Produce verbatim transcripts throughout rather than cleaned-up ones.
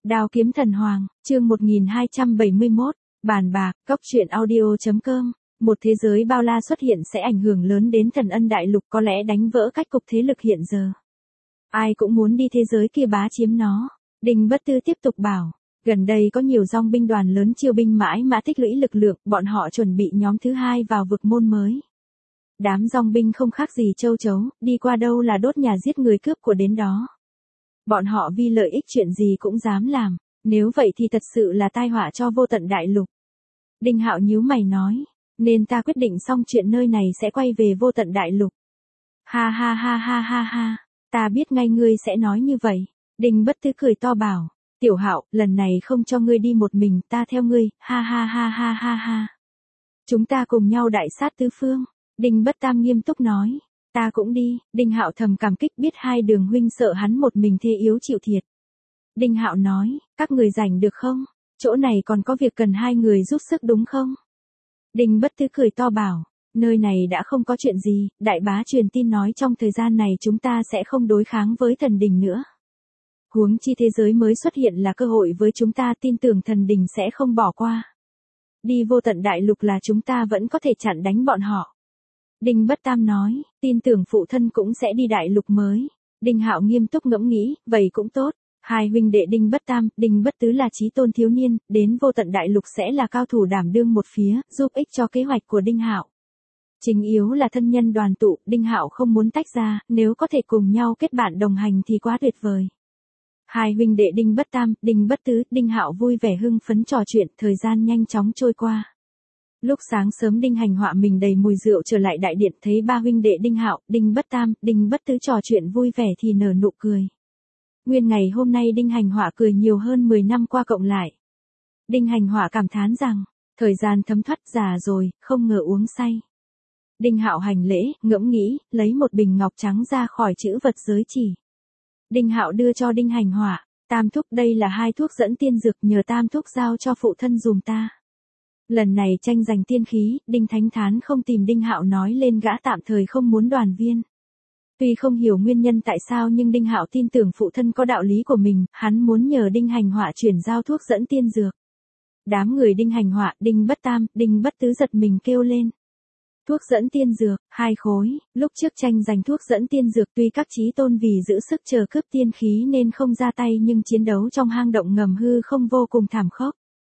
Đao kiếm thần hoàng, chương một nghìn hai trăm bảy mươi mốt, bàn bạc, cốc truyện audio.com. Một thế giới bao la xuất hiện sẽ ảnh hưởng lớn đến thần ân đại lục, có lẽ đánh vỡ cách cục thế lực hiện giờ. Ai cũng muốn đi thế giới kia bá chiếm nó. Đinh Bất Tư tiếp tục bảo, gần đây có nhiều dòng binh đoàn lớn chiêu binh mãi mã tích lũy lực lượng, bọn họ chuẩn bị nhóm thứ hai vào vực môn mới. Đám dòng binh không khác gì châu chấu, đi qua đâu là đốt nhà giết người cướp của đến đó. Bọn họ vì lợi ích chuyện gì cũng dám làm, nếu vậy thì thật sự là tai họa cho vô tận đại lục. Đinh Hạo nhíu mày nói, nên ta quyết định xong chuyện nơi này sẽ quay về vô tận đại lục. Ha ha ha ha ha ha, ta biết ngay ngươi sẽ nói như vậy. Đinh Bất Tư cười to bảo, Tiểu Hạo, lần này không cho ngươi đi một mình, ta theo ngươi, ha ha ha ha ha ha. Chúng ta cùng nhau đại sát tứ phương. Đinh Bất Tam nghiêm túc nói, ta cũng đi. Đinh Hạo thầm cảm kích, biết hai đường huynh sợ hắn một mình thế yếu chịu thiệt. Đinh Hạo nói, các người rảnh được không? Chỗ này còn có việc cần hai người giúp sức đúng không? Đinh Bất Tư cười to bảo, nơi này đã không có chuyện gì, đại bá truyền tin nói trong thời gian này chúng ta sẽ không đối kháng với thần đình nữa. Huống chi thế giới mới xuất hiện là cơ hội với chúng ta, tin tưởng thần đình sẽ không bỏ qua. Đi vô tận đại lục là chúng ta vẫn có thể chặn đánh bọn họ. Đinh Bất Tam nói, tin tưởng phụ thân cũng sẽ đi đại lục mới. Đinh Hạo nghiêm túc ngẫm nghĩ, vậy cũng tốt. Hai huynh đệ Đinh Bất Tam, Đinh Bất Tứ là chí tôn thiếu niên, đến vô tận đại lục sẽ là cao thủ đảm đương một phía, giúp ích cho kế hoạch của Đinh Hạo. Chính yếu là thân nhân đoàn tụ, Đinh Hạo không muốn tách ra, nếu có thể cùng nhau kết bạn đồng hành thì quá tuyệt vời. Hai huynh đệ Đinh Bất Tam, Đinh Bất Tứ, Đinh Hạo vui vẻ hưng phấn trò chuyện, thời gian nhanh chóng trôi qua. Lúc sáng sớm Đinh Hành Họa mình đầy mùi rượu trở lại đại điện, thấy ba huynh đệ Đinh Hạo, Đinh Bất Tam, Đinh Bất Tứ trò chuyện vui vẻ thì nở nụ cười. Nguyên ngày hôm nay Đinh Hành Họa cười nhiều hơn mười năm qua cộng lại. Đinh Hành Họa cảm thán rằng, thời gian thấm thoát, già rồi, không ngờ uống say. Đinh Hạo hành lễ, ngẫm nghĩ, lấy một bình ngọc trắng ra khỏi chữ vật giới chỉ. Đinh Hạo đưa cho Đinh Hành Họa, Tam thúc, đây là hai thuốc dẫn tiên dược, nhờ Tam thúc giao cho phụ thân dùm ta. Lần này tranh giành tiên khí, Đinh Thánh Thán không tìm Đinh Hạo nói lên gã tạm thời không muốn đoàn viên. Tuy không hiểu nguyên nhân tại sao nhưng Đinh Hạo tin tưởng phụ thân có đạo lý của mình, hắn muốn nhờ Đinh Hành Họa chuyển giao thuốc dẫn tiên dược. Đám người Đinh Hành Họa, Đinh Bất Tam, Đinh Bất Tứ giật mình kêu lên. Thuốc dẫn tiên dược, hai khối, lúc trước tranh giành thuốc dẫn tiên dược tuy các chí tôn vì giữ sức chờ cướp tiên khí nên không ra tay nhưng chiến đấu trong hang động ngầm hư không vô cùng thảm khốc.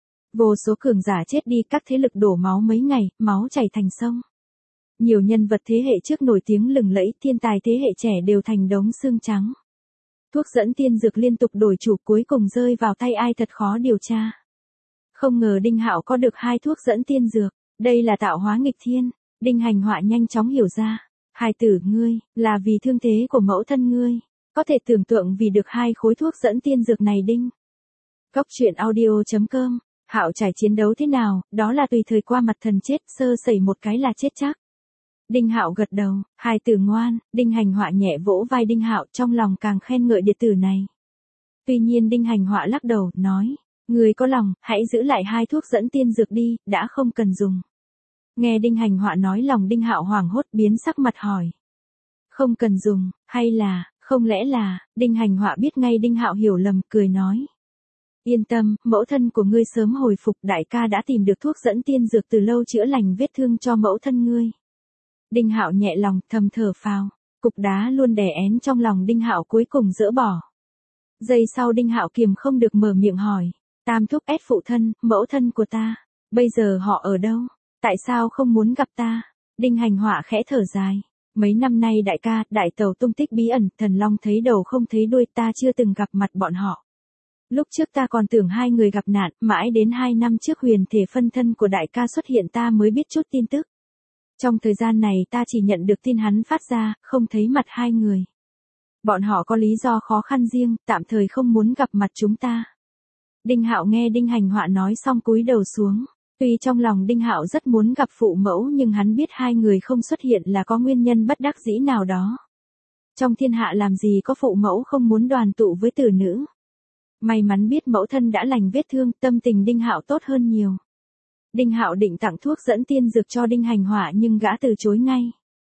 Vô số cường giả chết đi, các thế lực đổ máu mấy ngày, máu chảy thành sông. Nhiều nhân vật thế hệ trước nổi tiếng lừng lẫy, thiên tài thế hệ trẻ đều thành đống xương trắng. Thuốc dẫn tiên dược liên tục đổi chủ, cuối cùng rơi vào tay ai thật khó điều tra. Không ngờ Đinh Hạo có được hai thuốc dẫn tiên dược, đây là tạo hóa nghịch thiên. Đinh Hành Họa nhanh chóng hiểu ra, hài tử ngươi, là vì thương thế của mẫu thân ngươi, có thể tưởng tượng vì được hai khối thuốc dẫn tiên dược này Đinh. Cốc truyện audio.com. Hạo trải chiến đấu thế nào, đó là tùy thời qua mặt thần chết, sơ sẩy một cái là chết chắc. Đinh Hạo gật đầu, hài tử ngoan. Đinh Hành Họa nhẹ vỗ vai Đinh Hạo, trong lòng càng khen ngợi đệ tử này. Tuy nhiên Đinh Hành Họa lắc đầu, nói, người có lòng, hãy giữ lại hai thuốc dẫn tiên dược đi, đã không cần dùng. Nghe Đinh Hành Họa nói lòng Đinh Hạo hoảng hốt, biến sắc mặt hỏi. Không cần dùng, hay là, không lẽ là, Đinh Hành Họa biết ngay Đinh Hạo hiểu lầm, cười nói. Yên tâm, mẫu thân của ngươi sớm hồi phục, đại ca đã tìm được thuốc dẫn tiên dược từ lâu chữa lành vết thương cho mẫu thân ngươi. Đinh Hạo nhẹ lòng, thầm thở phào, cục đá luôn đè én trong lòng Đinh Hạo cuối cùng dỡ bỏ. Giây sau Đinh Hạo kiềm không được mở miệng hỏi, Tam thúc ép phụ thân, mẫu thân của ta, bây giờ họ ở đâu? Tại sao không muốn gặp ta? Đinh Hành Họa khẽ thở dài. Mấy năm nay đại ca, đại tàu tung tích bí ẩn, thần long thấy đầu không thấy đuôi, ta chưa từng gặp mặt bọn họ. Lúc trước ta còn tưởng hai người gặp nạn, mãi đến hai năm trước huyền thể phân thân của đại ca xuất hiện ta mới biết chút tin tức. Trong thời gian này ta chỉ nhận được tin hắn phát ra, không thấy mặt hai người. Bọn họ có lý do khó khăn riêng, tạm thời không muốn gặp mặt chúng ta. Đinh Hạo nghe Đinh Hành Họa nói xong cúi đầu xuống. Tuy trong lòng Đinh Hạo rất muốn gặp phụ mẫu nhưng hắn biết hai người không xuất hiện là có nguyên nhân bất đắc dĩ nào đó. Trong thiên hạ làm gì có phụ mẫu không muốn đoàn tụ với tử nữ. May mắn biết mẫu thân đã lành vết thương, tâm tình Đinh Hạo tốt hơn nhiều. Đinh Hạo định tặng thuốc dẫn tiên dược cho Đinh Hành Họa nhưng gã từ chối ngay.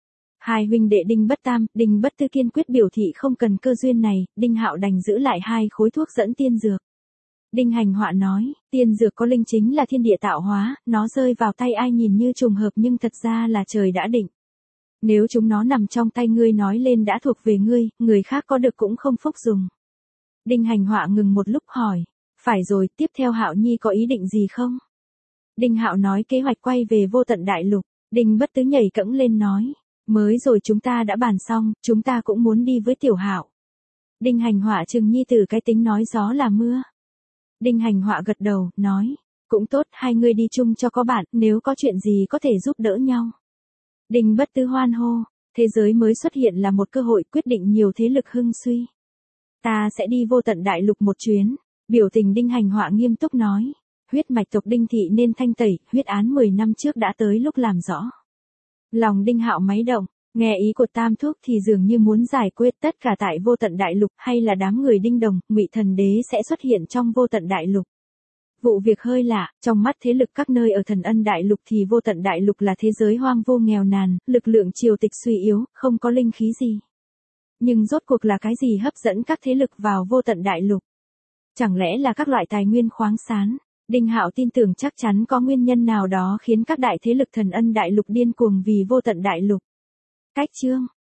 Hai huynh đệ Đinh Bất Tam, Đinh Bất Tư kiên quyết biểu thị không cần cơ duyên này, Đinh Hạo đành giữ lại hai khối thuốc dẫn tiên dược. Đinh Hành Họa nói, tiên dược có linh chính là thiên địa tạo hóa, nó rơi vào tay ai nhìn như trùng hợp nhưng thật ra là trời đã định. Nếu chúng nó nằm trong tay ngươi nói lên đã thuộc về ngươi, người khác có được cũng không phúc dùng. Đinh Hành Họa ngừng một lúc hỏi, phải rồi, tiếp theo Hạo Nhi có ý định gì không? Đinh Hạo nói kế hoạch quay về Vô Tận Đại Lục. Đinh Bất Tứ nhảy cẫng lên nói, mới rồi chúng ta đã bàn xong, chúng ta cũng muốn đi với Tiểu Hạo. Đinh Hành Họa chừng nhi tử cái tính nói gió là mưa. Đinh Hành Họa gật đầu, nói, cũng tốt, hai người đi chung cho có bạn, nếu có chuyện gì có thể giúp đỡ nhau. Đinh Bất Tứ hoan hô, thế giới mới xuất hiện là một cơ hội quyết định nhiều thế lực hưng suy. Ta sẽ đi Vô Tận Đại Lục một chuyến. Biểu tình Đinh Hành Họa nghiêm túc nói, huyết mạch tộc Đinh thị nên thanh tẩy, huyết án mười năm trước đã tới lúc làm rõ. Lòng Đinh Hạo máy động, nghe ý của Tam Thúc thì dường như muốn giải quyết tất cả tại Vô Tận Đại Lục, hay là đám người Đinh Đồng, Ngụy Thần Đế sẽ xuất hiện trong Vô Tận Đại Lục. Vụ việc hơi lạ, trong mắt thế lực các nơi ở Thần Ân Đại Lục thì Vô Tận Đại Lục là thế giới hoang vô nghèo nàn, lực lượng triều tịch suy yếu, không có linh khí gì. Nhưng rốt cuộc là cái gì hấp dẫn các thế lực vào Vô Tận Đại Lục? Chẳng lẽ là các loại tài nguyên khoáng sản? Đinh Hạo tin tưởng chắc chắn có nguyên nhân nào đó khiến các đại thế lực Thần Ân Đại Lục điên cuồng vì Vô Tận Đại Lục. Cách chương